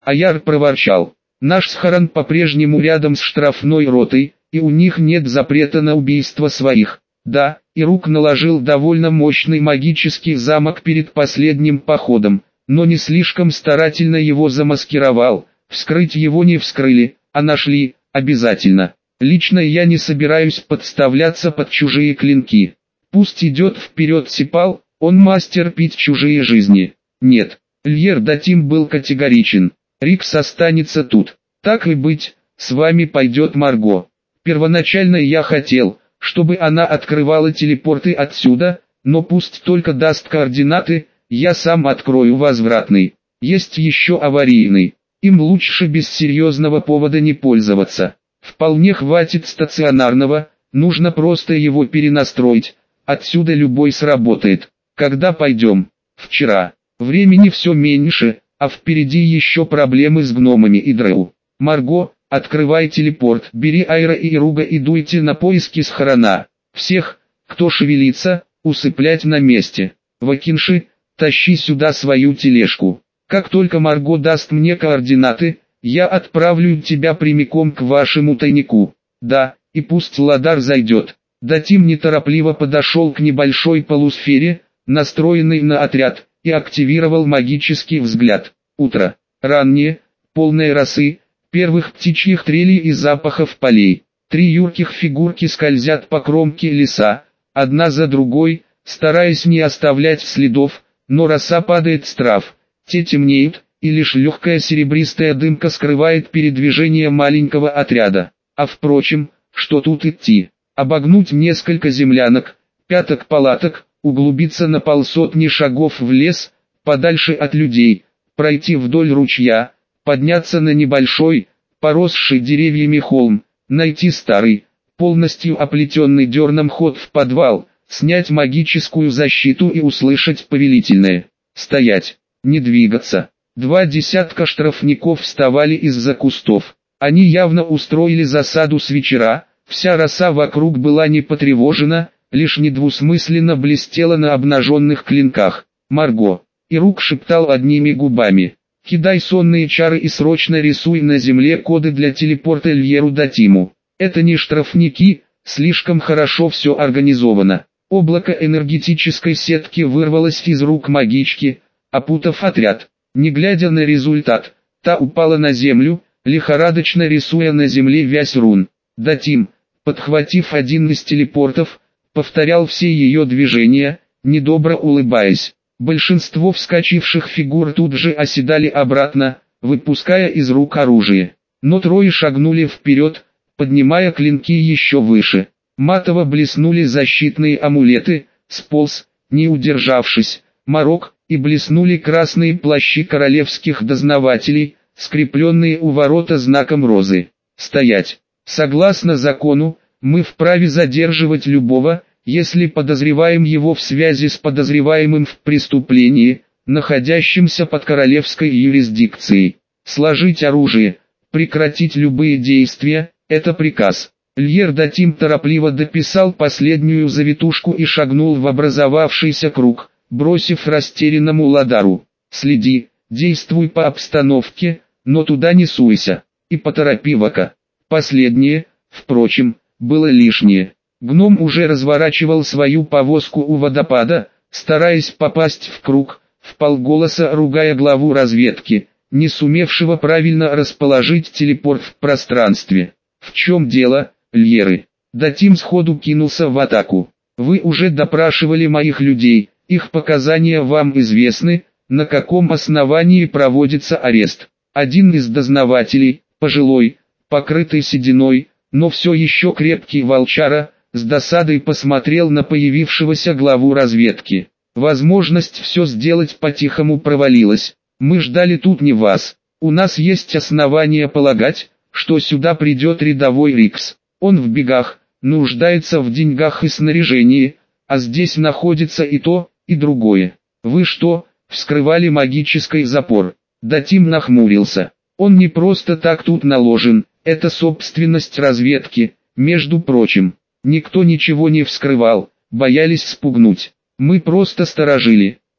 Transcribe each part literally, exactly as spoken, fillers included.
Аяр проворчал. Наш схорон по-прежнему рядом с штрафной ротой, и у них нет запрета на убийство своих. Да, Ирук наложил довольно мощный магический замок перед последним походом, но не слишком старательно его замаскировал. Вскрыть его не вскрыли, а нашли, обязательно. Лично я не собираюсь подставляться под чужие клинки. Пусть идет вперед Сипал, он мастер пить чужие жизни. Нет, Льер Датим был категоричен. Рикс останется тут. Так и быть, с вами пойдет Марго. Первоначально я хотел, чтобы она открывала телепорты отсюда, но пусть только даст координаты, я сам открою возвратный. Есть еще аварийный. Им лучше без серьезного повода не пользоваться. Вполне хватит стационарного, нужно просто его перенастроить. Отсюда любой сработает. Когда пойдем? Вчера. Времени все меньше, а впереди еще проблемы с гномами и Дроу. Марго, открывай телепорт, бери Айра и Ируга и дуйте на поиски схорона. Всех, кто шевелится, усыплять на месте. Вакинши, тащи сюда свою тележку. Как только Марго даст мне координаты, я отправлю тебя прямиком к вашему тайнику. Да, и пусть Ладар зайдет. Датим неторопливо подошел к небольшой полусфере, настроенной на отряд, и активировал магический взгляд. Утро. Раннее, полное росы, первых птичьих трелей и запахов полей. Три юрких фигурки скользят по кромке леса, одна за другой, стараясь не оставлять следов, но роса падает с трав. Те темнеют, и лишь легкая серебристая дымка скрывает передвижение маленького отряда. А впрочем, что тут идти? Обогнуть несколько землянок, пяток палаток, углубиться на полсотни шагов в лес, подальше от людей, пройти вдоль ручья, подняться на небольшой, поросший деревьями холм, найти старый, полностью оплетенный дерном ход в подвал, снять магическую защиту и услышать повелительное «Стоять! Не двигаться!». Два десятка штрафников вставали из-за кустов. Они явно устроили засаду с вечера, вся роса вокруг была не потревожена, лишь недвусмысленно блестела на обнаженных клинках. «Марго!» Ирук шептал одними губами. «Кидай сонные чары и срочно рисуй на земле коды для телепорта Льеру Датиму. Это не штрафники, слишком хорошо все организовано». Облако энергетической сетки вырвалось из рук магички, опутав отряд. Не глядя на результат, та упала на землю, лихорадочно рисуя на земле вязь рун. Датим, подхватив один из телепортов, повторял все ее движения, недобро улыбаясь. Большинство вскочивших фигур тут же оседали обратно, выпуская из рук оружие. Но трое шагнули вперед, поднимая клинки еще выше. Матово блеснули защитные амулеты, сполз, не удержавшись, морок, и блеснули красные плащи королевских дознавателей, скрепленные у ворота знаком розы. «Стоять! Согласно закону, мы вправе задерживать любого, если подозреваем его в связи с подозреваемым в преступлении, находящимся под королевской юрисдикцией. Сложить оружие, прекратить любые действия – это приказ». Льер Датим торопливо дописал последнюю завитушку и шагнул в образовавшийся круг, бросив растерянному Ладару: «Следи, действуй по обстановке, но туда не суйся, и поторопи Вака». Последнее, впрочем, было лишнее. Гном уже разворачивал свою повозку у водопада, стараясь попасть в круг, вполголоса ругая главу разведки, не сумевшего правильно расположить телепорт в пространстве. «В чем дело, Льеры?» Датим сходу кинулся в атаку. «Вы уже допрашивали моих людей, их показания вам известны, на каком основании проводится арест». Один из дознавателей, пожилой, покрытый сединой, но все еще крепкий волчара, с досадой посмотрел на появившегося главу разведки. «Возможность все сделать по-тихому провалилась. Мы ждали тут не вас. У нас есть основания полагать, что сюда придет рядовой Рикс. Он в бегах, нуждается в деньгах и снаряжении, а здесь находится и то, и другое. Вы что, вскрывали магический запор?» Датим нахмурился. «Он не просто так тут наложен, это собственность разведки, между прочим. Никто ничего не вскрывал, боялись спугнуть. Мы просто сторожили.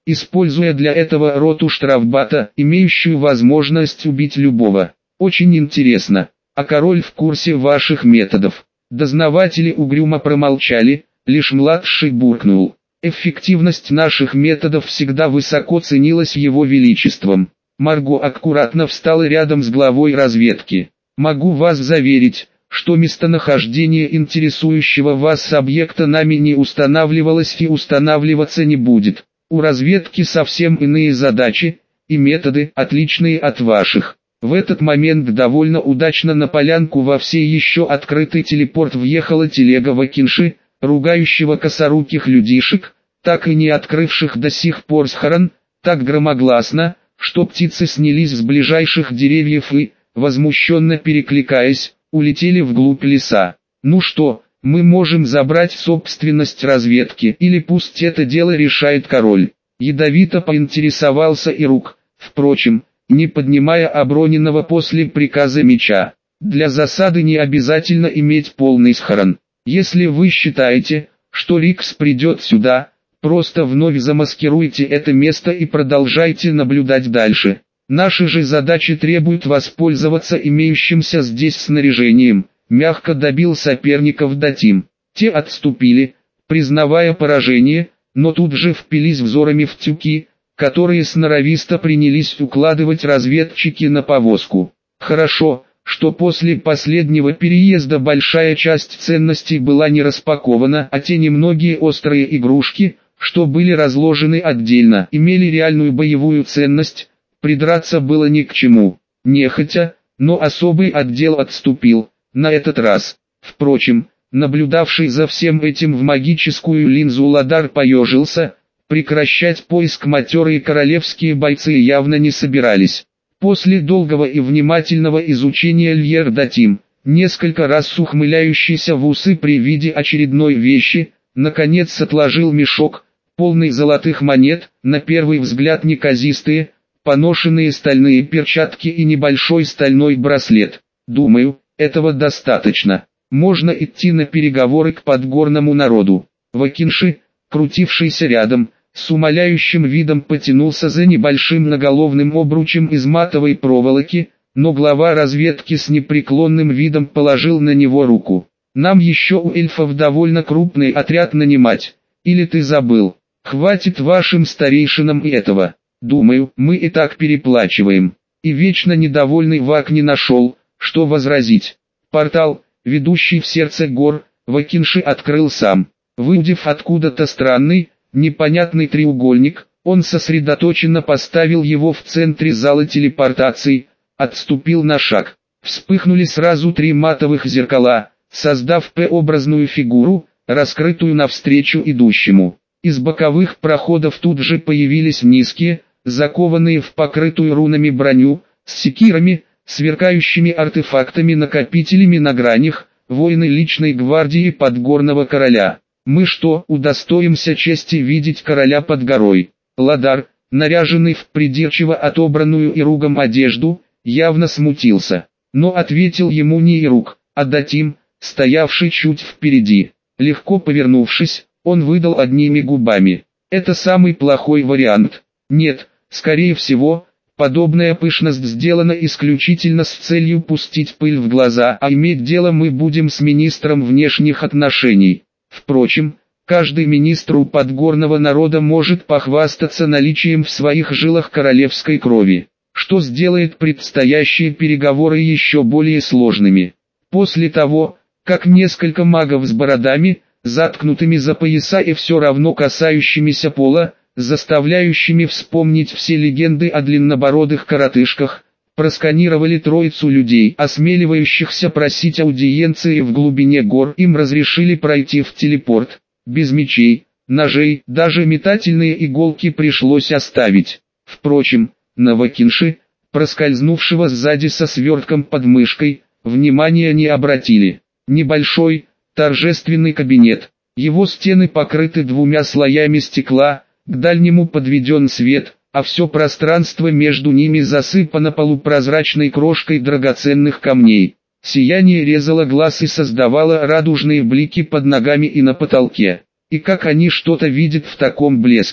используя для этого роту штрафбата, имеющую возможность убить любого. Очень интересно. А король в курсе ваших методов. Дознаватели угрюмо промолчали, лишь младший буркнул. Эффективность наших методов всегда высоко ценилась его величеством. Марго аккуратно встала рядом с главой разведки. Могу вас заверить, что местонахождение интересующего вас объекта нами не устанавливалось и устанавливаться не будет. У разведки совсем иные задачи и методы, отличные от ваших. В этот момент довольно удачно на полянку во все еще открытый телепорт въехала телега Вакинши, ругающего косоруких людишек, так и не открывших до сих пор схорон, так громогласно, что птицы снялись с ближайших деревьев и, возмущенно перекликаясь, улетели вглубь леса. Ну что, мы можем забрать собственность разведки, или пусть это дело решает король. Ядовито поинтересовался Ирук, впрочем, не поднимая оброненного после приказа меча. Для засады не обязательно иметь полный схорон. Если вы считаете, что Рикс придет сюда, просто вновь замаскируйте это место и продолжайте наблюдать дальше. Наши же задачи требуют воспользоваться имеющимся здесь снаряжением. Мягко добил соперников Датим. Те отступили, признавая поражение, но тут же впились взорами в тюки, которые сноровисто принялись укладывать разведчики на повозку. Хорошо, что после последнего переезда большая часть ценностей была не распакована, а те немногие острые игрушки, что были разложены отдельно, имели реальную боевую ценность, придраться было ни к чему. Нехотя, но особый отдел отступил, на этот раз. Впрочем, наблюдавший за всем этим в магическую линзу Ладар поежился, прекращать поиск матерые королевские бойцы явно не собирались. После долгого и внимательного изучения Льер Датим, несколько раз ухмыляющийся в усы при виде очередной вещи, наконец отложил мешок, полный золотых монет, на первый взгляд неказистые, поношенные стальные перчатки и небольшой стальной браслет. Думаю, этого достаточно. Можно идти на переговоры к подгорному народу. Вакинши, крутившийся рядом, с умоляющим видом потянулся за небольшим наголовным обручем из матовой проволоки, но глава разведки с непреклонным видом положил на него руку. «Нам еще у эльфов довольно крупный отряд нанимать. Или ты забыл? Хватит вашим старейшинам и этого. Думаю, мы и так переплачиваем». И вечно недовольный Вак не нашел, что возразить. Портал, ведущий в сердце гор, Вакинши открыл сам. Выудив откуда-то странный, непонятный треугольник, он сосредоточенно поставил его в центре зала телепортации, отступил на шаг. Вспыхнули сразу три матовых зеркала, создав П-образную фигуру, раскрытую навстречу идущему. Из боковых проходов тут же появились низкие, закованные в покрытую рунами броню, с секирами, сверкающими артефактами-накопителями на гранях, воины личной гвардии подгорного короля. Мы что, удостоимся чести видеть короля под горой? Ладар, наряженный в придирчиво отобранную Иругом одежду, явно смутился. Но ответил ему не Ируг, а Датим, стоявший чуть впереди. Легко повернувшись, он выдал одними губами: «Это самый плохой вариант. Нет, скорее всего, подобная пышность сделана исключительно с целью пустить пыль в глаза, а иметь дело мы будем с министром внешних отношений». Впрочем, каждый министр у подгорного народа может похвастаться наличием в своих жилах королевской крови, что сделает предстоящие переговоры еще более сложными. После того, как несколько магов с бородами, заткнутыми за пояса и все равно касающимися пола, заставляющими вспомнить все легенды о длиннобородых коротышках, просканировали троицу людей, осмеливающихся просить аудиенции в глубине гор, им разрешили пройти в телепорт. Без мечей, ножей, даже метательные иголки пришлось оставить. Впрочем, на Вакинши, проскользнувшего сзади со свертком под мышкой, внимания не обратили. Небольшой, торжественный кабинет. Его стены покрыты двумя слоями стекла, к дальнему подведен свет, а все пространство между ними засыпано полупрозрачной крошкой драгоценных камней. Сияние резало глаз и создавало радужные блики под ногами и на потолке. И как они что-то видят в таком блеске?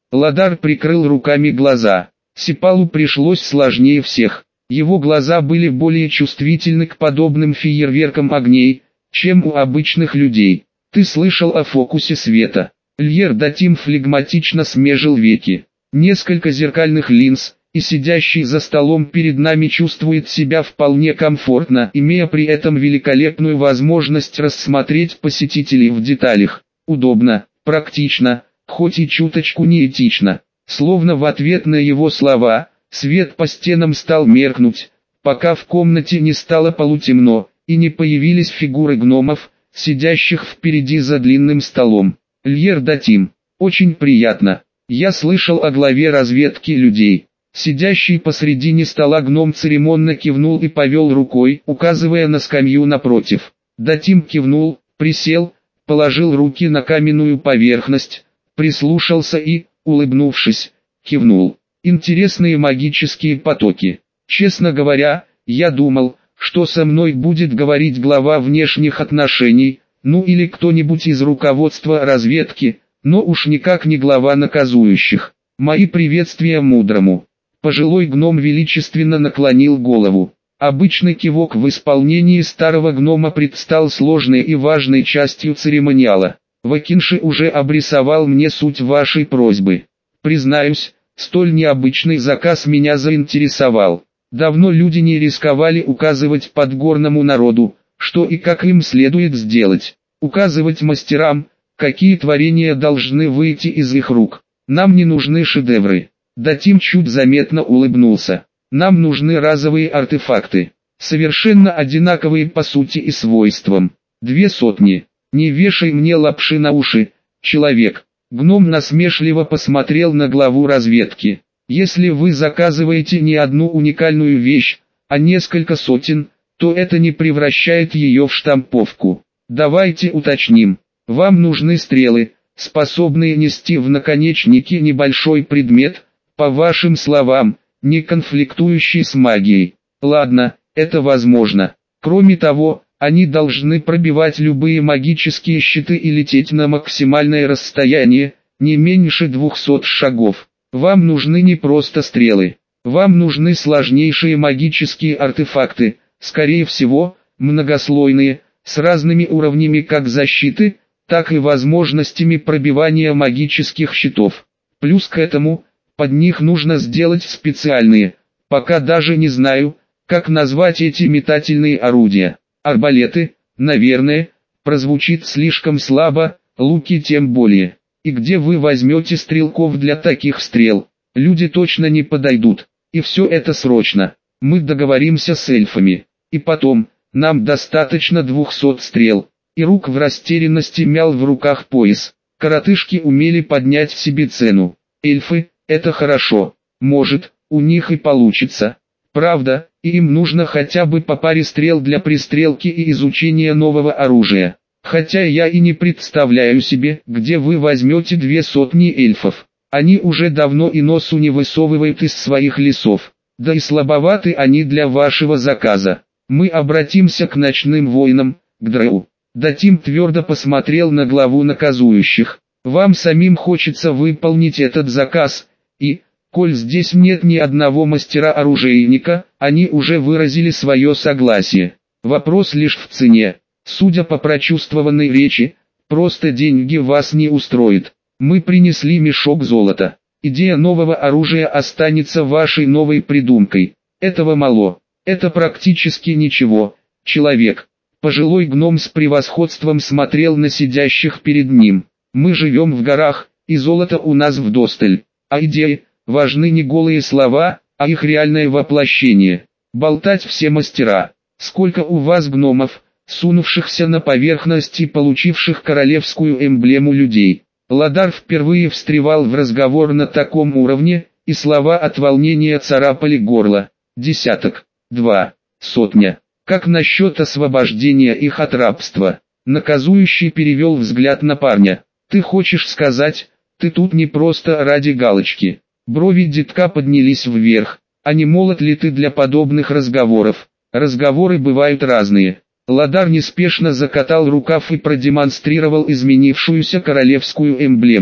Ладар прикрыл руками глаза. Сипалу пришлось сложнее всех. Его глаза были более чувствительны к подобным фейерверкам огней, чем у обычных людей. «Ты слышал о фокусе света?» Льер Датим флегматично смежил веки. Несколько зеркальных линз, и сидящий за столом перед нами чувствует себя вполне комфортно, имея при этом великолепную возможность рассмотреть посетителей в деталях. Удобно, практично, хоть и чуточку неэтично. Словно в ответ на его слова, свет по стенам стал меркнуть, пока в комнате не стало полутемно, и не появились фигуры гномов, сидящих впереди за длинным столом. Льер Датим. Очень приятно. Я слышал о главе разведки людей. Сидящий посредине стола гном церемонно кивнул и повел рукой, указывая на скамью напротив. Датим кивнул, присел, положил руки на каменную поверхность, прислушался и, улыбнувшись, кивнул. Интересные магические потоки. Честно говоря, я думал, что со мной будет говорить глава внешних отношений, ну или кто-нибудь из руководства разведки, но уж никак не глава наказующих. Мои приветствия мудрому. Пожилой гном величественно наклонил голову. Обычный кивок в исполнении старого гнома предстал сложной и важной частью церемониала. Вакинши уже обрисовал мне суть вашей просьбы. Признаюсь, столь необычный заказ меня заинтересовал. Давно люди не рисковали указывать подгорному народу, что и как им следует сделать. Указывать мастерам, какие творения должны выйти из их рук. Нам не нужны шедевры. Датим чуть заметно улыбнулся. Нам нужны разовые артефакты, совершенно одинаковые по сути и свойствам. Две сотни. Не вешай мне лапши на уши, человек. Гном насмешливо посмотрел на главу разведки. Если вы заказываете не одну уникальную вещь, а несколько сотен, то это не превращает ее в штамповку. Давайте уточним. Вам нужны стрелы, способные нести в наконечнике небольшой предмет, по вашим словам, не конфликтующий с магией. Ладно, это возможно. Кроме того, они должны пробивать любые магические щиты и лететь на максимальное расстояние, не меньше двухсот шагов. Вам нужны не просто стрелы. Вам нужны сложнейшие магические артефакты, скорее всего, многослойные, с разными уровнями как защиты, так и возможностями пробивания магических щитов. Плюс к этому, под них нужно сделать специальные, пока даже не знаю, как назвать эти метательные орудия. Арбалеты, наверное, прозвучит слишком слабо, луки тем более. И где вы возьмете стрелков для таких стрел? Люди точно не подойдут. И все это срочно. Мы договоримся с эльфами. И потом, нам достаточно двухсот стрел. И рук в растерянности мял в руках пояс. Коротышки умели поднять себе цену. Эльфы, это хорошо. Может, у них и получится. Правда, и им нужно хотя бы по паре стрел для пристрелки и изучения нового оружия. Хотя я и не представляю себе, где вы возьмете две сотни эльфов. Они уже давно и носу не высовывают из своих лесов. Да и слабоваты они для вашего заказа. Мы обратимся к ночным воинам, к Дроу. Датим твердо посмотрел на главу наказующих. Вам самим хочется выполнить этот заказ, и, коль здесь нет ни одного мастера-оружейника, они уже выразили свое согласие. Вопрос лишь в цене. Судя по прочувствованной речи, просто деньги вас не устроит. Мы принесли мешок золота. Идея нового оружия останется вашей новой придумкой. Этого мало. Это практически ничего. Человек. Пожилой гном с превосходством смотрел на сидящих перед ним. Мы живем в горах, и золото у нас вдосталь. А идеи, важны не голые слова, а их реальное воплощение. Болтать все мастера. Сколько у вас гномов, сунувшихся на поверхность и получивших королевскую эмблему людей. Ладар впервые встревал в разговор на таком уровне, и слова от волнения царапали горло. Десяток, два, сотня. Как насчет освобождения их от рабства? Наказующий перевел взгляд на парня. Ты хочешь сказать, ты тут не просто ради галочки? Брови детка поднялись вверх. А не молод ли ты для подобных разговоров? Разговоры бывают разные. Ладар неспешно закатал рукав и продемонстрировал изменившуюся королевскую эмблему.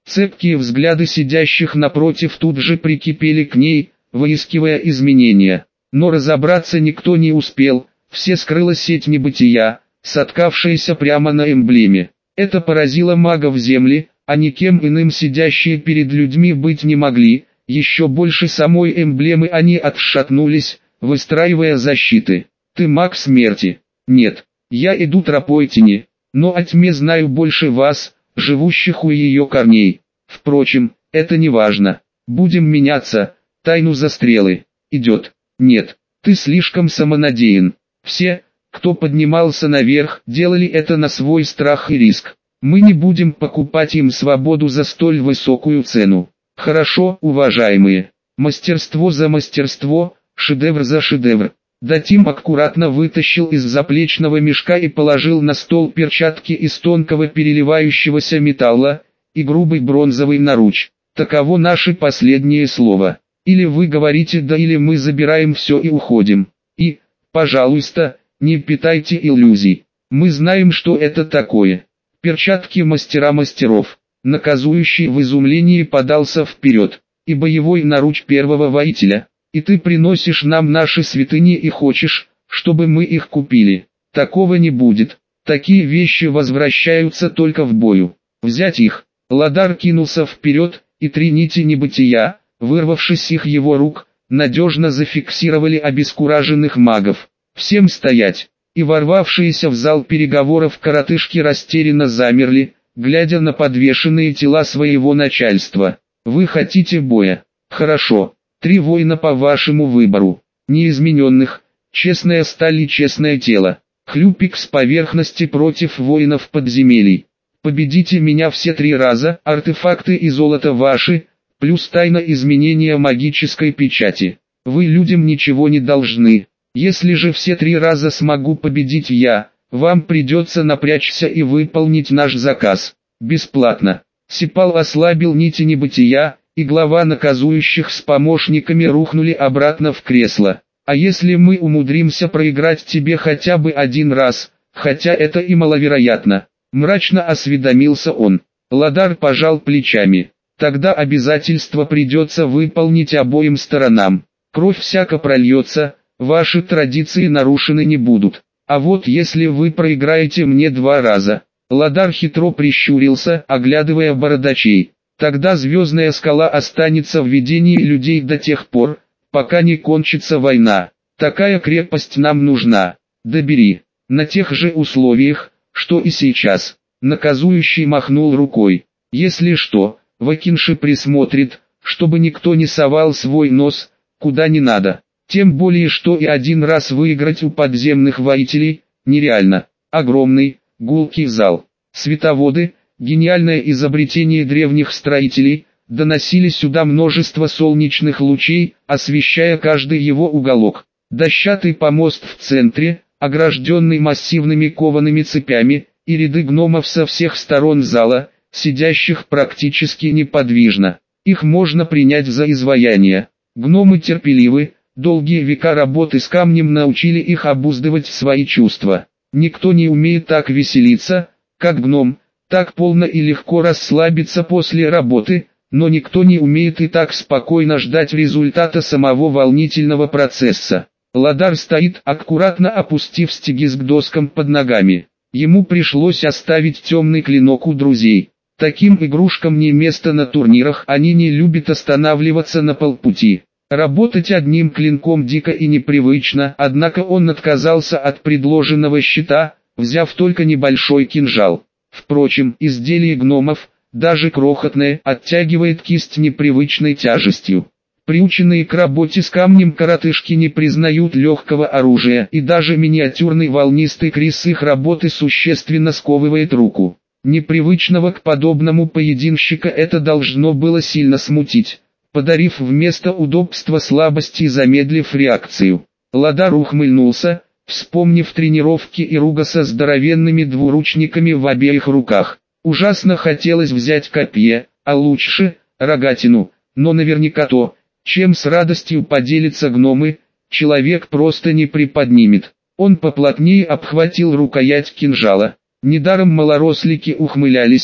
Цепкие взгляды сидящих напротив тут же прикипели к ней, выискивая изменения. Но разобраться никто не успел, все скрыла сеть небытия, соткавшаяся прямо на эмблеме. Это поразило магов земли, а никем иным сидящие перед людьми быть не могли, еще больше самой эмблемы они отшатнулись, выстраивая защиты. «Ты маг смерти?» «Нет, я иду тропой тени, но о тьме знаю больше вас, живущих у ее корней. Впрочем, это не важно. Будем меняться, тайну за стрелы. Идет». «Нет, ты слишком самонадеян. Все, кто поднимался наверх, делали это на свой страх и риск. Мы не будем покупать им свободу за столь высокую цену». «Хорошо, уважаемые. Мастерство за мастерство, шедевр за шедевр». Датим аккуратно вытащил из заплечного мешка и положил на стол перчатки из тонкого переливающегося металла и грубый бронзовый наруч. «Таково наше последнее слово. Или вы говорите да, или мы забираем все и уходим. И, пожалуйста, не питайте иллюзий. Мы знаем, что это такое». Перчатки мастера мастеров. Наказующий в изумлении подался вперед. «И боевой наруч первого воителя. И ты приносишь нам наши святыни и хочешь, чтобы мы их купили. Такого не будет. Такие вещи возвращаются только в бою. Взять их». Ладар кинулся вперед, и три нити небытия, вырвавшись с их его рук, надежно зафиксировали обескураженных магов. «Всем стоять!» И ворвавшиеся в зал переговоров коротышки растерянно замерли, глядя на подвешенные тела своего начальства. «Вы хотите боя? Хорошо. Три воина по вашему выбору. Неизмененных, честная сталь и честное тело. Хлюпик с поверхности против воинов подземелий. Победите меня все три раза, артефакты и золото ваши, плюс тайна изменения магической печати. Вы людям ничего не должны. Если же все три раза смогу победить я, вам придется напрячься и выполнить наш заказ. Бесплатно». Сипал ослабил нити небытия, и глава наказующих с помощниками рухнули обратно в кресло. «А если мы умудримся проиграть тебе хотя бы один раз, хотя это и маловероятно?» Мрачно осведомился он. Ладар пожал плечами. «Тогда обязательство придется выполнить обоим сторонам. Кровь всяко прольется, ваши традиции нарушены не будут. А вот если вы проиграете мне два раза...» Ладар хитро прищурился, оглядывая бородачей. «Тогда звездная скала останется в видении людей до тех пор, пока не кончится война. Такая крепость нам нужна. Добери. На тех же условиях, что и сейчас». Наказующий махнул рукой. «Если что, Вакинши присмотрит, чтобы никто не совал свой нос, куда не надо. Тем более, что и один раз выиграть у подземных воителей нереально». Огромный, гулкий зал. Световоды, гениальное изобретение древних строителей, доносили сюда множество солнечных лучей, освещая каждый его уголок. Дощатый помост в центре, огражденный массивными коваными цепями, и ряды гномов со всех сторон зала, сидящих практически неподвижно. Их можно принять за изваяния. Гномы терпеливы, долгие века работы с камнем научили их обуздывать свои чувства. Никто не умеет так веселиться, как гном, так полно и легко расслабиться после работы, но никто не умеет и так спокойно ждать результата самого волнительного процесса. Ладар стоит, аккуратно опустив стегис к доскам под ногами. Ему пришлось оставить темный клинок у друзей. Таким игрушкам не место на турнирах, они не любят останавливаться на полпути. Работать одним клинком дико и непривычно, однако он отказался от предложенного щита, взяв только небольшой кинжал. Впрочем, изделие гномов, даже крохотное, оттягивает кисть непривычной тяжестью. Приученные к работе с камнем коротышки не признают легкого оружия, и даже миниатюрный волнистый крис их работы существенно сковывает руку. Непривычного к подобному поединщика это должно было сильно смутить, подарив вместо удобства слабость и замедлив реакцию. Ладар ухмыльнулся, вспомнив тренировки Ируга со здоровенными двуручниками в обеих руках. Ужасно хотелось взять копье, а лучше рогатину, но наверняка то, чем с радостью поделятся гномы, человек просто не приподнимет. Он поплотнее обхватил рукоять кинжала. Недаром малорослики ухмылялись,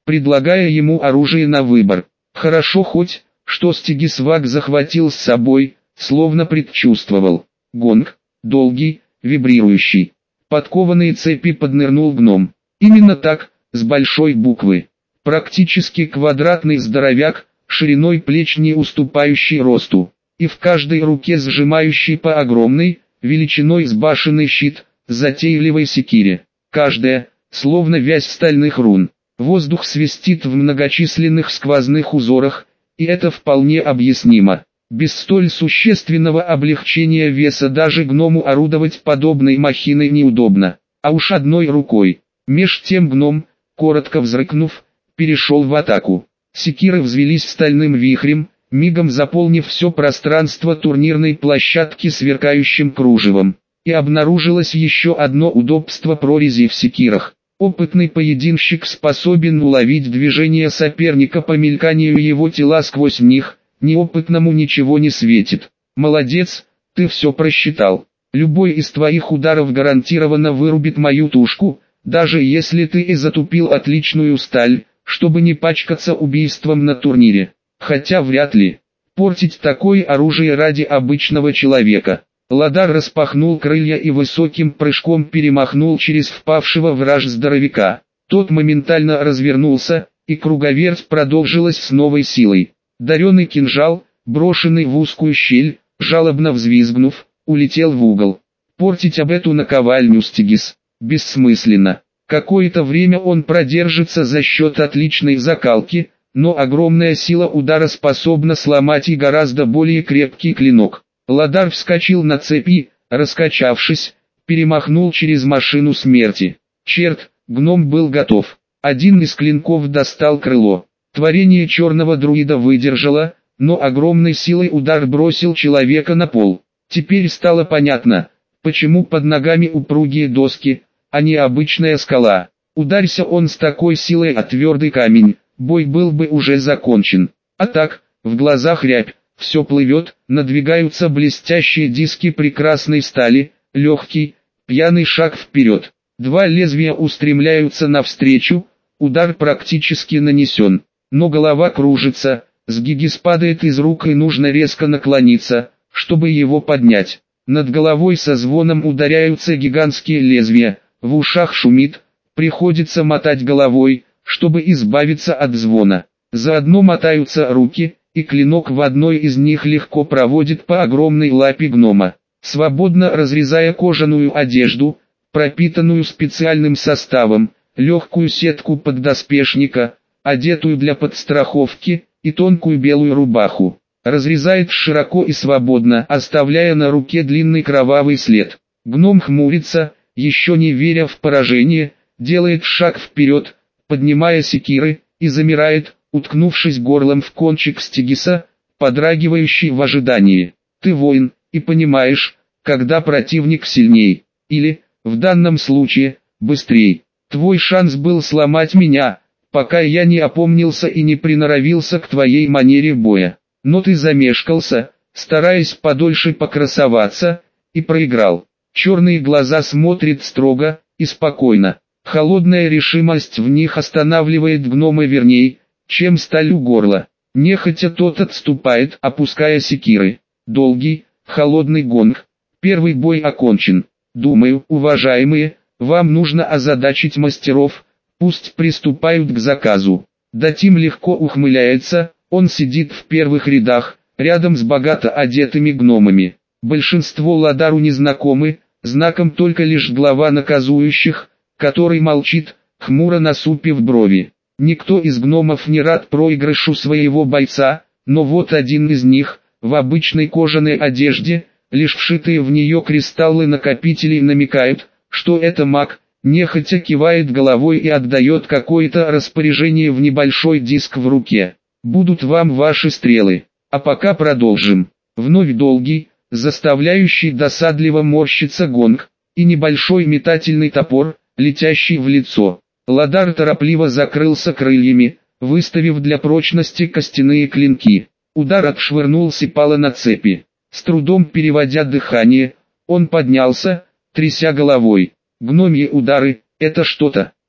предлагая ему оружие на выбор. Хорошо хоть, что Стигисваг захватил с собой, словно предчувствовал. Гонг, долгий, вибрирующий. Подкованные цепи поднырнул гном. Именно так, с большой буквы. Практически квадратный здоровяк, шириной плеч не уступающий росту. И в каждой руке сжимающий по огромной, величиной с башенный щит, затейливой секире. Каждая, словно вязь стальных рун. Воздух свистит в многочисленных сквозных узорах, и это вполне объяснимо. Без столь существенного облегчения веса даже гному орудовать подобной махиной неудобно, а уж одной рукой. Меж тем гном, коротко взрыкнув, перешел в атаку. Секиры взвелись стальным вихрем, мигом заполнив все пространство турнирной площадки сверкающим кружевом. И обнаружилось еще одно удобство прорези в секирах. Опытный поединщик способен уловить движение соперника по мельканию его тела сквозь них, неопытному ничего не светит. Молодец, ты все просчитал. Любой из твоих ударов гарантированно вырубит мою тушку, даже если ты и затупил отличную сталь, чтобы не пачкаться убийством на турнире. Хотя вряд ли. Портить такое оружие ради обычного человека. Ладар распахнул крылья и высоким прыжком перемахнул через впавшего в раж здоровяка. Тот моментально развернулся, и круговерть продолжилась с новой силой. Дареный кинжал, брошенный в узкую щель, жалобно взвизгнув, улетел в угол. Портить об эту наковальню Стигис бессмысленно. Какое-то время он продержится за счет отличной закалки, но огромная сила удара способна сломать и гораздо более крепкий клинок. Ладар вскочил на цепи, раскачавшись, перемахнул через машину смерти. Черт, гном был готов. Один из клинков достал крыло. Творение черного друида выдержало, но огромной силой удар бросил человека на пол. Теперь стало понятно, почему под ногами упругие доски, а не обычная скала. Ударься он с такой силой о твердый камень, бой был бы уже закончен. А так, в глазах рябь. Все плывет, надвигаются блестящие диски прекрасной стали, легкий, пьяный шаг вперед. Два лезвия устремляются навстречу, удар практически нанесен. Но голова кружится, Сгигис падает из рук и нужно резко наклониться, чтобы его поднять. Над головой со звоном ударяются гигантские лезвия, в ушах шумит, приходится мотать головой, чтобы избавиться от звона. Заодно мотаются руки, и клинок в одной из них легко проводит по огромной лапе гнома, свободно разрезая кожаную одежду, пропитанную специальным составом, легкую сетку поддоспешника, одетую для подстраховки, и тонкую белую рубаху. Разрезает широко и свободно, оставляя на руке длинный кровавый след. Гном хмурится, еще не веря в поражение, делает шаг вперед, поднимая секиры, и замирает, уткнувшись горлом в кончик Стигиса, подрагивающий в ожидании. Ты воин, и понимаешь, когда противник сильней, или, в данном случае, быстрей. Твой шанс был сломать меня, пока я не опомнился и не приноровился к твоей манере боя. Но ты замешкался, стараясь подольше покрасоваться, и проиграл. Черные глаза смотрят строго и спокойно. Холодная решимость в них останавливает гнома верней, чем сталь у горла. Нехотя тот отступает, опуская секиры. Долгий, холодный гонг. Первый бой окончен. Думаю, уважаемые, вам нужно озадачить мастеров, пусть приступают к заказу. Датим легко ухмыляется, он сидит в первых рядах, рядом с богато одетыми гномами. Большинство Ладару незнакомы, знаком только лишь глава наказующих, который молчит, хмуро насупив брови. Никто из гномов не рад проигрышу своего бойца, но вот один из них, в обычной кожаной одежде, лишь вшитые в нее кристаллы накопителей намекают, что это маг, нехотя кивает головой и отдает какое-то распоряжение в небольшой диск в руке. Будут вам ваши стрелы. А пока продолжим. Вновь долгий, заставляющий досадливо морщиться гонг, и небольшой метательный топор, летящий в лицо. Ладар торопливо закрылся крыльями, выставив для прочности костяные клинки. Удар отшвырнул Сипала на цепи. С трудом переводя дыхание, он поднялся, тряся головой. Гномьи удары — это что-то.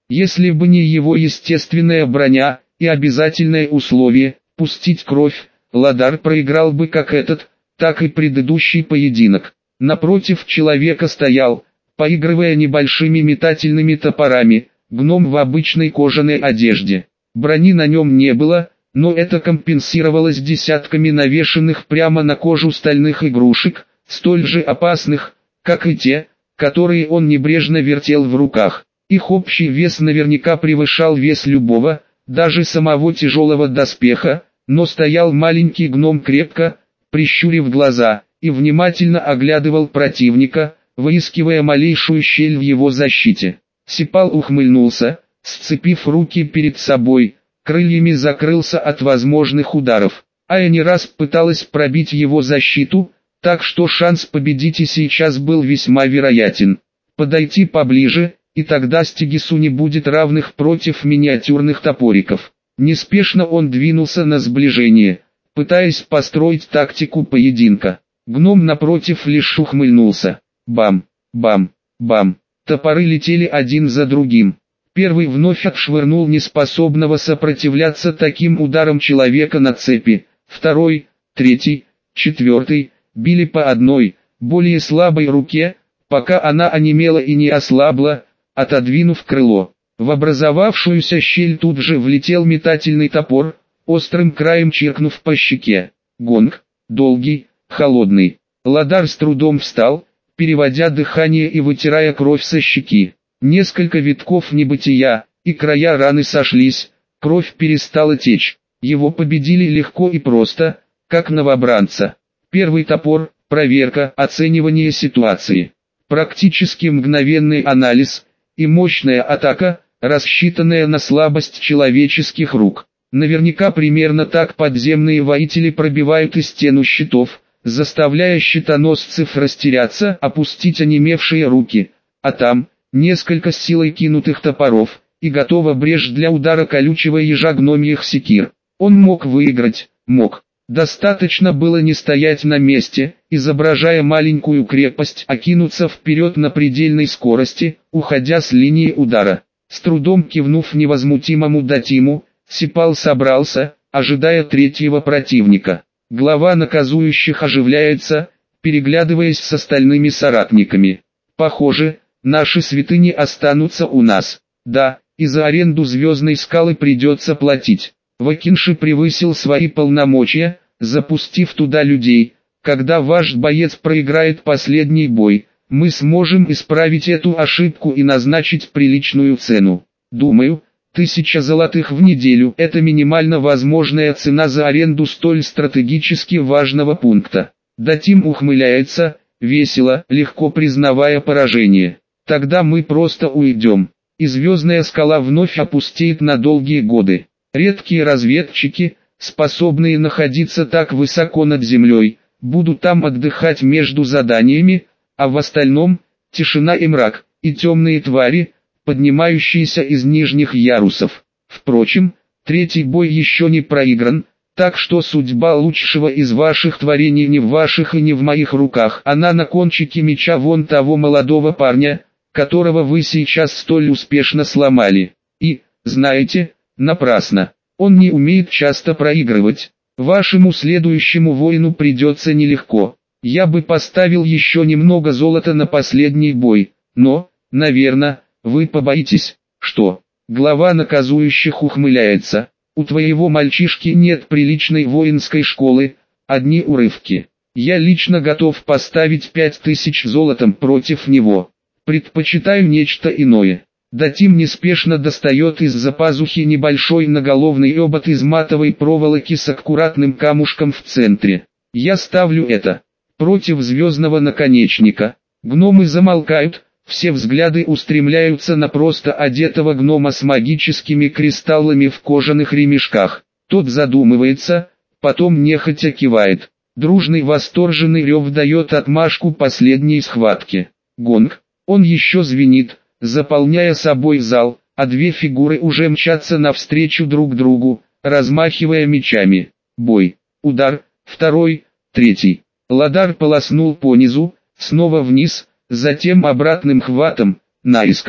Если бы не его естественная броня и обязательное условие пустить кровь, Ладар проиграл бы как этот, так и предыдущий поединок. Напротив человека стоял, поигрывая небольшими метательными топорами, гном в обычной кожаной одежде. Брони на нем не было, но это компенсировалось десятками навешанных прямо на кожу стальных игрушек, столь же опасных, как и те, которые он небрежно вертел в руках. Их общий вес наверняка превышал вес любого, даже самого тяжелого доспеха, но стоял маленький гном крепко, прищурив глаза, и внимательно оглядывал противника, выискивая малейшую щель в его защите. Сипал ухмыльнулся, сцепив руки перед собой, крыльями закрылся от возможных ударов. Ая не раз пыталась пробить его защиту, так что шанс победить и сейчас был весьма вероятен. Подойти поближе, и тогда Стигису не будет равных против миниатюрных топориков. Неспешно он двинулся на сближение, пытаясь построить тактику поединка. Гном напротив лишь ухмыльнулся. Бам, бам, бам. Топоры летели один за другим. Первый вновь отшвырнул неспособного сопротивляться таким ударам человека на цепи. Второй, третий, четвертый били по одной, более слабой руке, пока она онемела и не ослабла, отодвинув крыло. В образовавшуюся щель тут же влетел метательный топор, острым краем чиркнув по щеке. Гонг, долгий, холодный. Ладар с трудом встал, переводя дыхание и вытирая кровь со щеки. Несколько витков небытия, и края раны сошлись, кровь перестала течь. Его победили легко и просто, как новобранца. Первый топор, проверка, оценивание ситуации. Практически мгновенный анализ, и мощная атака, рассчитанная на слабость человеческих рук. Наверняка примерно так подземные воители пробивают и стену щитов, заставляя щитоносцев растеряться, опустить онемевшие руки, а там, несколько силой кинутых топоров, и готова брешь для удара колючего ежа гномьих секир. Он мог выиграть, мог. Достаточно было не стоять на месте, изображая маленькую крепость, а кинуться вперед на предельной скорости, уходя с линии удара. С трудом кивнув невозмутимому Датиму, Сипал собрался, ожидая третьего противника. Глава наказующих оживляется, переглядываясь с остальными соратниками. Похоже, наши святыни останутся у нас. Да, и за аренду Звездной скалы придется платить. Вакинши превысил свои полномочия, запустив туда людей. Когда ваш боец проиграет последний бой, мы сможем исправить эту ошибку и назначить приличную цену. Думаю, тысяча золотых в неделю – это минимально возможная цена за аренду столь стратегически важного пункта. Датим ухмыляется, весело, легко признавая поражение. Тогда мы просто уйдем, и Звездная скала вновь опустеет на долгие годы. Редкие разведчики, способные находиться так высоко над землей, будут там отдыхать между заданиями, а в остальном – тишина и мрак, и темные твари, поднимающиеся из нижних ярусов. Впрочем, третий бой еще не проигран, так что судьба лучшего из ваших творений не в ваших и не в моих руках. Она на кончике меча вон того молодого парня, которого вы сейчас столь успешно сломали. И, знаете, напрасно. Он не умеет часто проигрывать. Вашему следующему воину придется нелегко. Я бы поставил еще немного золота на последний бой, но, наверное, вы побоитесь, что... Глава наказующих ухмыляется. У твоего мальчишки нет приличной воинской школы, одни урывки. Я лично готов поставить пять тысяч золотом против него. Предпочитаю нечто иное. Датим неспешно достает из-за пазухи небольшой наголовный обод из матовой проволоки с аккуратным камушком в центре. Я ставлю это против звездного наконечника. Гномы замолкают, все взгляды устремляются на просто одетого гнома с магическими кристаллами в кожаных ремешках. Тот задумывается, потом нехотя кивает. Дружный восторженный рев дает отмашку последней схватке. Гонг, он еще звенит, заполняя собой зал, а две фигуры уже мчатся навстречу друг другу, размахивая мечами. Бой, удар, второй, третий. Ладар полоснул по низу, снова вниз, затем обратным хватом, наискось.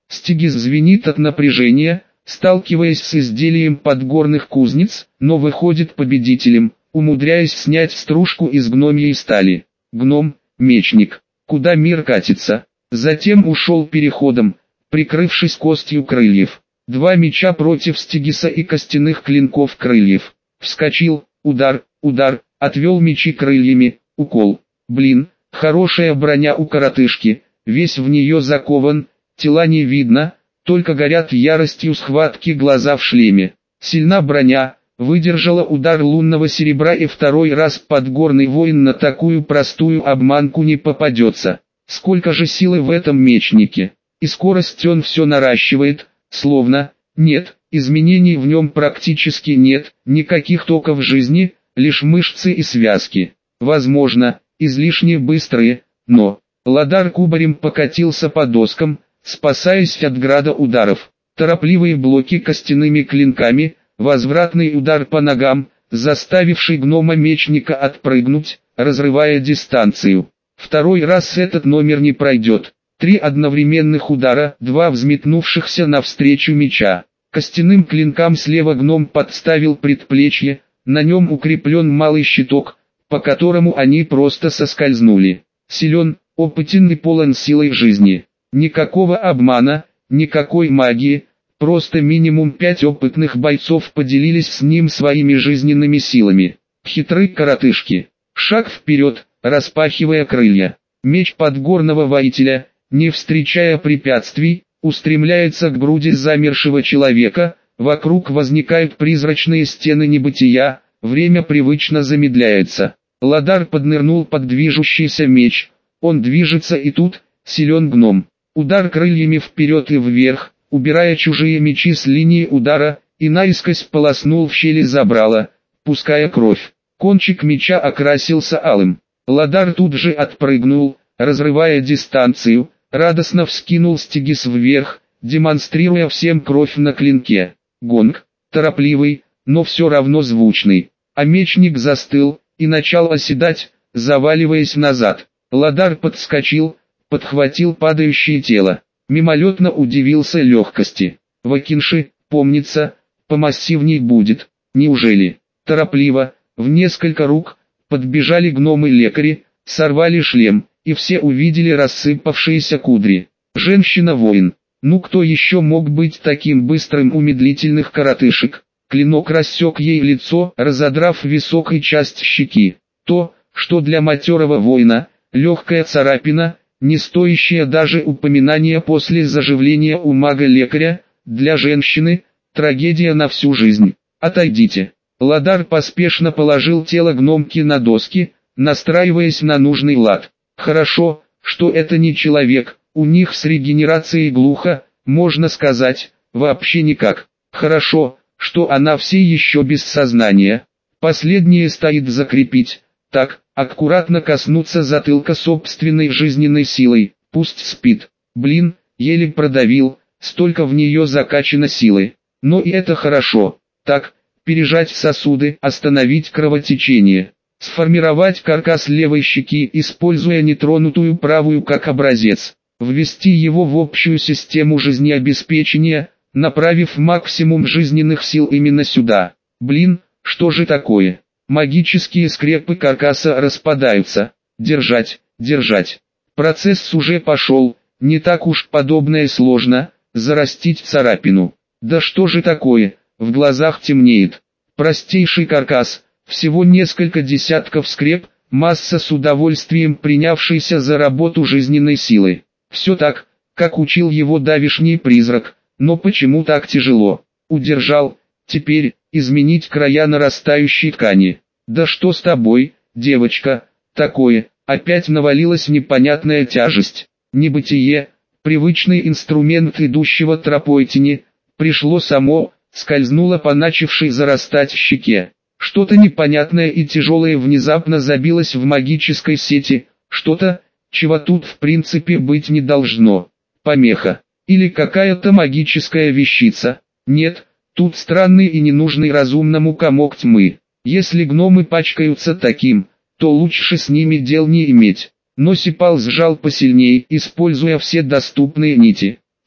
Стигис звенит от напряжения, сталкиваясь с изделием подгорных кузнец, но выходит победителем, умудряясь снять стружку из гномьей стали. Гном, мечник, куда мир катится. Затем ушел переходом, прикрывшись костью крыльев. Два меча против Стигиса и костяных клинков крыльев. Вскочил, удар, удар, отвел мечи крыльями, укол. Блин, хорошая броня у коротышки, весь в нее закован, тела не видно, только горят яростью схватки глаза в шлеме. Сильна броня, выдержала удар лунного серебра, и второй раз подгорный воин на такую простую обманку не попадется. Сколько же силы в этом мечнике, и скорость он все наращивает, словно, нет, изменений в нем практически нет, никаких токов жизни, лишь мышцы и связки. Возможно, излишне быстрые, но... Ладар кубарем покатился по доскам, спасаясь от града ударов. Торопливые блоки костяными клинками, возвратный удар по ногам, заставивший гнома-мечника отпрыгнуть, разрывая дистанцию. Второй раз этот номер не пройдет. Три одновременных удара, два взметнувшихся навстречу меча. Костяным клинкам слева гном подставил предплечье, на нем укреплен малый щиток, по которому они просто соскользнули. Силен, опытен и полон силой жизни. Никакого обмана, никакой магии, просто минимум пять опытных бойцов поделились с ним своими жизненными силами. Хитрые коротышки. Шаг вперед, распахивая крылья. Меч подгорного воителя, не встречая препятствий, устремляется к груди замершего человека, вокруг возникают призрачные стены небытия, время привычно замедляется. Ладар поднырнул под движущийся меч, он движется, и тут, силен гном. Удар крыльями вперед и вверх, убирая чужие мечи с линии удара, и наискось полоснул в щели забрала, пуская кровь. Кончик меча окрасился алым. Ладар тут же отпрыгнул, разрывая дистанцию, радостно вскинул Стигис вверх, демонстрируя всем кровь на клинке. Гонг, торопливый, но все равно звучный. А мечник застыл и начал оседать, заваливаясь назад. Ладар подскочил, подхватил падающее тело. Мимолетно удивился легкости. Вакинши, помнится, помассивней будет. Неужели? Торопливо, в несколько рук, подбежали гномы-лекари, сорвали шлем, и все увидели рассыпавшиеся кудри. Женщина-воин. Ну кто еще мог быть таким быстрым у медлительных коротышек? Клинок рассек ей лицо, разодрав висок и часть щеки. То, что для матерого воина, легкая царапина, не стоящая даже упоминания после заживления у мага-лекаря, для женщины, трагедия на всю жизнь. Отойдите. Ладар поспешно положил тело гномки на доски, настраиваясь на нужный лад. Хорошо, что это не человек, у них с регенерацией глухо, можно сказать, вообще никак. Хорошо, что она все еще без сознания. Последнее стоит закрепить, так, аккуратно коснуться затылка собственной жизненной силой, пусть спит. Блин, еле продавил, столько в нее закачано силы. Но и это хорошо. Так, пережать сосуды, остановить кровотечение. Сформировать каркас левой щеки, используя нетронутую правую как образец. Ввести его в общую систему жизнеобеспечения, направив максимум жизненных сил именно сюда. Блин, что же такое? Магические скрепы каркаса распадаются. Держать, держать. Процесс уже пошел, не так уж подобное сложно, зарастить царапину. Да что же такое, в глазах темнеет. Простейший каркас, всего несколько десятков скреп, масса с удовольствием принявшейся за работу жизненной силы. Все так, как учил его давишний призрак, но почему так тяжело? Удержал, теперь, изменить края нарастающей ткани. Да что с тобой, девочка, такое, опять навалилась непонятная тяжесть. Небытие, привычный инструмент идущего тропой тени, пришло само, скользнуло по начавшей зарастать щеке. Что-то непонятное и тяжелое внезапно забилось в магической сети, что-то, чего тут в принципе быть не должно. Помеха. Или какая-то магическая вещица. Нет, тут странный и ненужный разумному комок тьмы. Если гномы пачкаются таким, то лучше с ними дел не иметь. Но Сипал сжал посильнее, используя все доступные нити.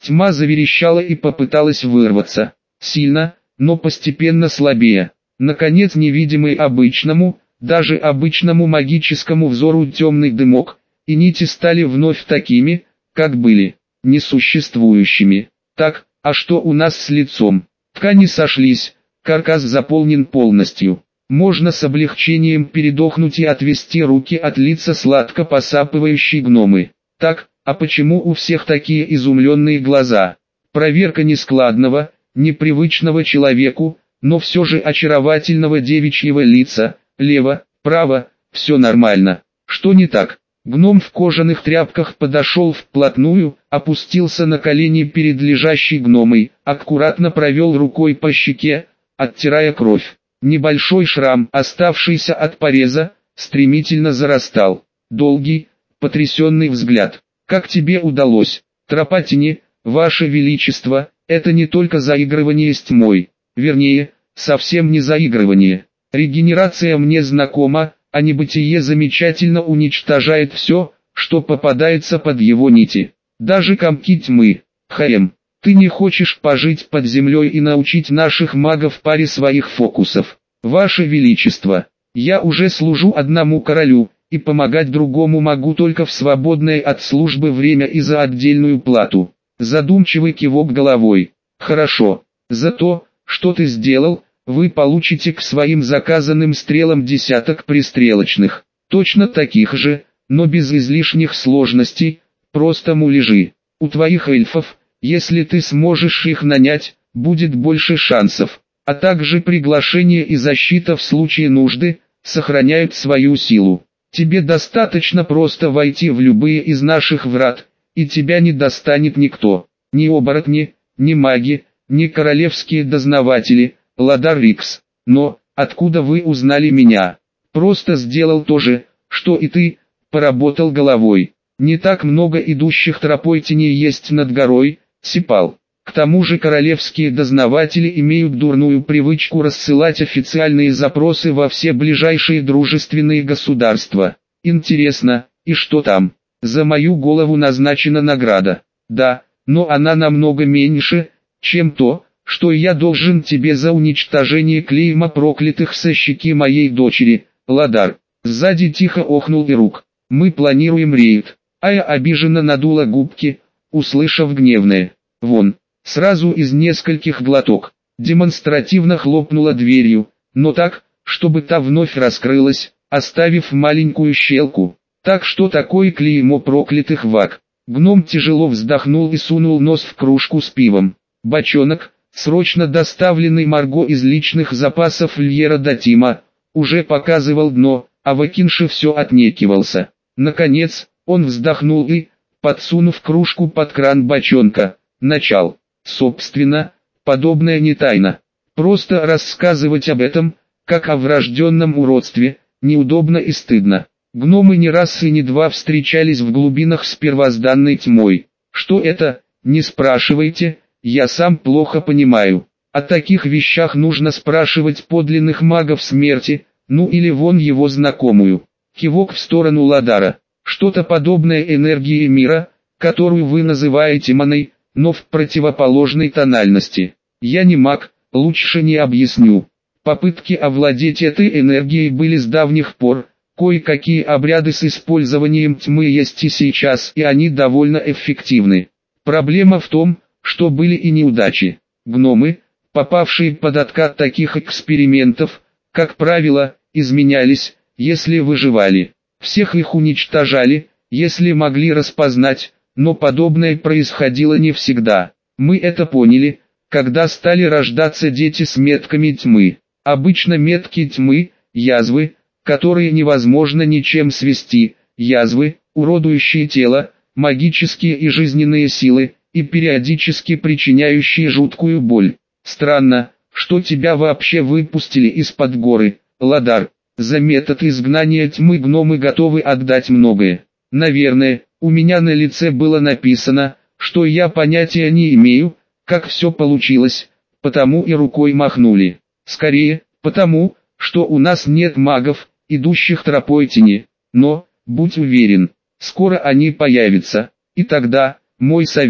Тьма заверещала и попыталась вырваться. Сильно, но постепенно слабее. Наконец невидимый обычному, даже обычному магическому взору темный дымок, и нити стали вновь такими, как были, несуществующими. Так, а что у нас с лицом? Ткани сошлись, каркас заполнен полностью. Можно с облегчением передохнуть и отвести руки от лица сладко посапывающей гномы. Так, а почему у всех такие изумленные глаза? Проверка нескладного, непривычного человеку, но все же очаровательного девичьего лица, лево, право, все нормально. Что не так? Гном в кожаных тряпках подошел вплотную, опустился на колени перед лежащей гномой, аккуратно провел рукой по щеке, оттирая кровь. Небольшой шрам, оставшийся от пореза, стремительно зарастал. Долгий, потрясенный взгляд. «Как тебе удалось, Тропатини, Ваше Величество, это не только заигрывание с тьмой, вернее, совсем не заигрывание. Регенерация мне знакома, а небытие замечательно уничтожает все, что попадается под его нити. Даже комки тьмы. Хэм, ты не хочешь пожить под землей и научить наших магов паре своих фокусов? Ваше Величество, я уже служу одному королю, и помогать другому могу только в свободное от службы время и за отдельную плату». Задумчивый кивок головой. «Хорошо. За то, что ты сделал, вы получите к своим заказанным стрелам десяток пристрелочных. Точно таких же, но без излишних сложностей, просто муляжи. У твоих эльфов, если ты сможешь их нанять, будет больше шансов. А также приглашение и защита в случае нужды, сохраняют свою силу. Тебе достаточно просто войти в любые из наших врат, и тебя не достанет никто. Ни оборотни, ни маги, ни королевские дознаватели, Ладар Рикс. Но, откуда вы узнали меня? Просто сделал то же, что и ты, поработал головой. Не так много идущих тропой теней есть над горой, Сипал. К тому же королевские дознаватели имеют дурную привычку рассылать официальные запросы во все ближайшие дружественные государства. Интересно, и что там? За мою голову назначена награда. Да, но она намного меньше, чем то, что я должен тебе за уничтожение клейма проклятых со щеки моей дочери, Ладар. Сзади тихо охнул Ирук. Мы планируем рейд. Ая обиженно надула губки, услышав гневное. Вон. Сразу из нескольких глоток, демонстративно хлопнула дверью, но так, чтобы та вновь раскрылась, оставив маленькую щелку. Так что такое клеймо проклятых ваг? Гном тяжело вздохнул и сунул нос в кружку с пивом. Бочонок, срочно доставленный Марго из личных запасов Льера Датима, уже показывал дно, а Вакинши все отнекивался. Наконец, он вздохнул и, подсунув кружку под кран бочонка, начал. Собственно, подобное не тайна. Просто рассказывать об этом, как о врожденном уродстве, неудобно и стыдно. Гномы не раз и не два встречались в глубинах с первозданной тьмой. Что это, не спрашивайте, я сам плохо понимаю. О таких вещах нужно спрашивать подлинных магов смерти, ну или вон его знакомую. Кивок в сторону Ладара. Что-то подобное энергии мира, которую вы называете маной, но в противоположной тональности. Я не маг, лучше не объясню. Попытки овладеть этой энергией были с давних пор, кое-какие обряды с использованием тьмы есть и сейчас, и они довольно эффективны. Проблема в том, что были и неудачи. Гномы, попавшие под откат таких экспериментов, как правило, изменялись, если выживали. Всех их уничтожали, если могли распознать, но подобное происходило не всегда. Мы это поняли, когда стали рождаться дети с метками тьмы. Обычно метки тьмы, язвы, которые невозможно ничем свести, язвы, уродующие тело, магические и жизненные силы, и периодически причиняющие жуткую боль. Странно, что тебя вообще выпустили из-под горы, Ладар. За метод изгнания тьмы гномы готовы отдать многое. Наверное, у меня на лице было написано, что я понятия не имею, как все получилось, потому и рукой махнули. Скорее, потому, что у нас нет магов, идущих тропой тени. Но, будь уверен, скоро они появятся. И тогда, мой совет,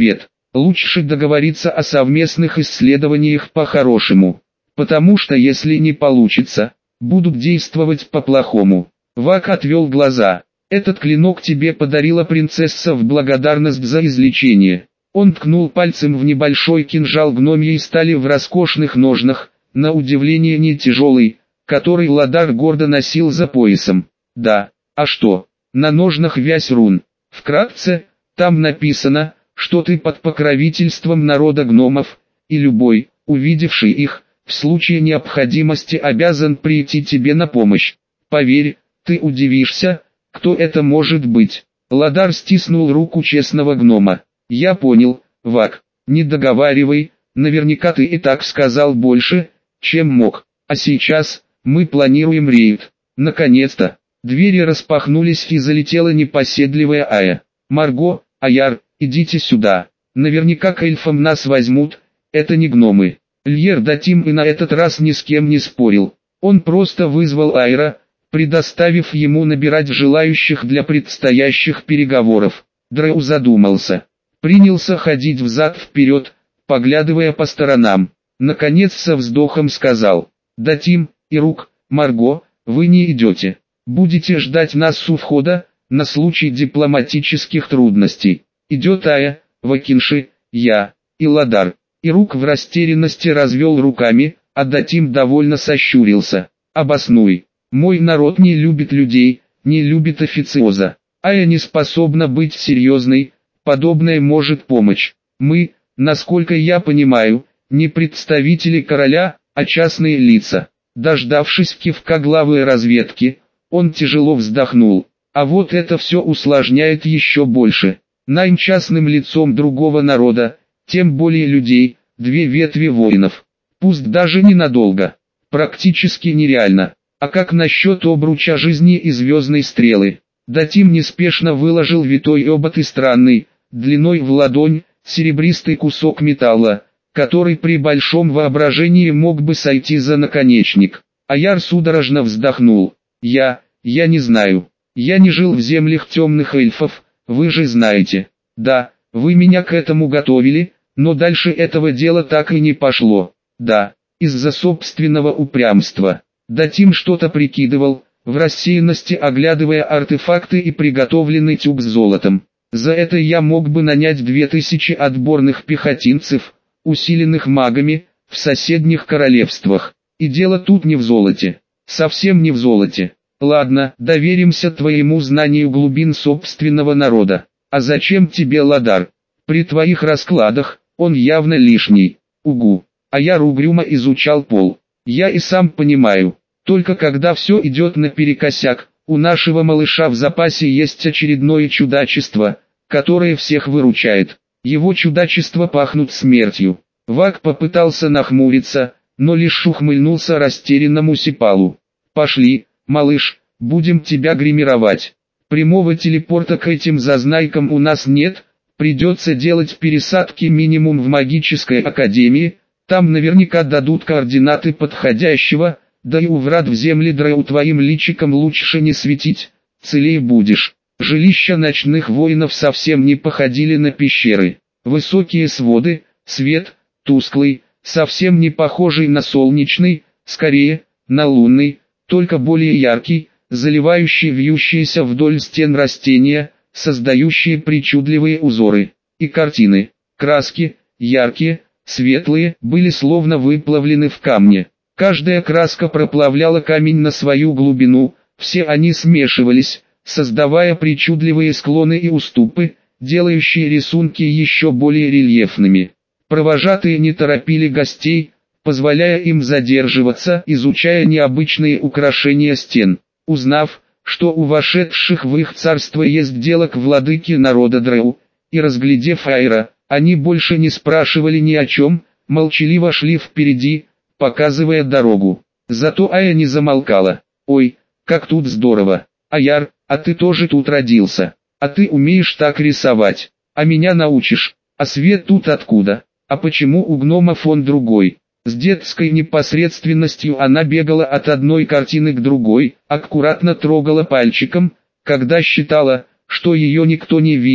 Лучше договориться о совместных исследованиях по-хорошему. Потому что если не получится, будут действовать по-плохому. Вак отвел глаза. Этот клинок тебе подарила принцесса в благодарность за излечение. Он ткнул пальцем в небольшой кинжал гномьей стали в роскошных ножнах, на удивление не тяжелый, который Ладар гордо носил за поясом. Да, а что? На ножнах вязь рун. Вкратце, там написано, что ты под покровительством народа гномов, и любой, увидевший их, в случае необходимости обязан прийти тебе на помощь. Поверь, ты удивишься, кто это может быть. Ладар стиснул руку честного гнома. Я понял, Вак, не договаривай, наверняка ты и так сказал больше, чем мог. А сейчас, мы планируем рейд. Наконец-то, двери распахнулись и залетела непоседливая Ая. Марго, Аяр, идите сюда. Наверняка к эльфам нас возьмут, это не гномы. Льер Датим и на этот раз ни с кем не спорил. Он просто вызвал Айра, предоставив ему набирать желающих для предстоящих переговоров. Дрэу задумался. Принялся ходить взад-вперед, поглядывая по сторонам. Наконец со вздохом сказал: «Датим, Ирук, Марго, вы не идете. Будете ждать нас у входа, на случай дипломатических трудностей. Идет Ая, Вакинши, я, и Ладар». Ирук в растерянности развел руками, а Датим довольно сощурился. «Обоснуй. Мой народ не любит людей, не любит официоза. Ая не способна быть серьезной, подобное может помочь. Мы, насколько я понимаю, не представители короля, а частные лица». Дождавшись кивка главы разведки, он тяжело вздохнул. А вот это все усложняет еще больше. Найм частным лицом другого народа, тем более людей, две ветви воинов. Пусть даже ненадолго. Практически нереально. А как насчет обруча жизни и звездной стрелы? Датим неспешно выложил витой обод и странный, длиной в ладонь, серебристый кусок металла, который при большом воображении мог бы сойти за наконечник. Аяр судорожно вздохнул. Я, я не знаю. Я не жил в землях темных эльфов, вы же знаете. Да, вы меня к этому готовили, но дальше этого дела так и не пошло. Да, из-за собственного упрямства. Датим что-то прикидывал, в рассеянности оглядывая артефакты и приготовленный тюк с золотом. За это я мог бы нанять две тысячи отборных пехотинцев, усиленных магами, в соседних королевствах. И дело тут не в золоте. Совсем не в золоте. Ладно, доверимся твоему знанию глубин собственного народа. А зачем тебе Ладар? При твоих раскладах, он явно лишний. Угу. А я угрюмо изучал пол. Я и сам понимаю. Только когда все идет наперекосяк, у нашего малыша в запасе есть очередное чудачество, которое всех выручает. Его чудачества пахнут смертью. Вак попытался нахмуриться, но лишь ухмыльнулся растерянному Сипалу. «Пошли, малыш, будем тебя гримировать. Прямого телепорта к этим зазнайкам у нас нет, придется делать пересадки минимум в магической академии, там наверняка дадут координаты подходящего, да и у врат в земле Дрэу твоим личиком лучше не светить, целее будешь». Жилища ночных воинов совсем не походили на пещеры. Высокие своды, свет, тусклый, совсем не похожий на солнечный, скорее, на лунный, только более яркий, заливающий вьющиеся вдоль стен растения, создающие причудливые узоры. И картины, краски, яркие, светлые, были словно выплавлены в камне. Каждая краска проплавляла камень на свою глубину, все они смешивались, создавая причудливые склоны и уступы, делающие рисунки еще более рельефными. Провожатые не торопили гостей, позволяя им задерживаться, изучая необычные украшения стен. Узнав, что у вошедших в их царство есть дело к владыке народа Дрэу, и разглядев Айра, они больше не спрашивали ни о чем, молчаливо шли впереди, показывая дорогу. Зато Ая не замолкала. «Ой, как тут здорово! Аяр, а ты тоже тут родился. А ты умеешь так рисовать. А меня научишь. А свет тут откуда? А почему у гномов он другой?» С детской непосредственностью она бегала от одной картины к другой, аккуратно трогала пальчиком, когда считала, что ее никто не видит,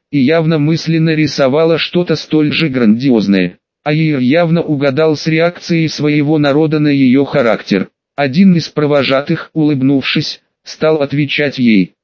и явно мысленно рисовала что-то столь же грандиозное. Аир явно угадал с реакцией своего народа на ее характер. Один из провожатых, улыбнувшись, стал отвечать ей.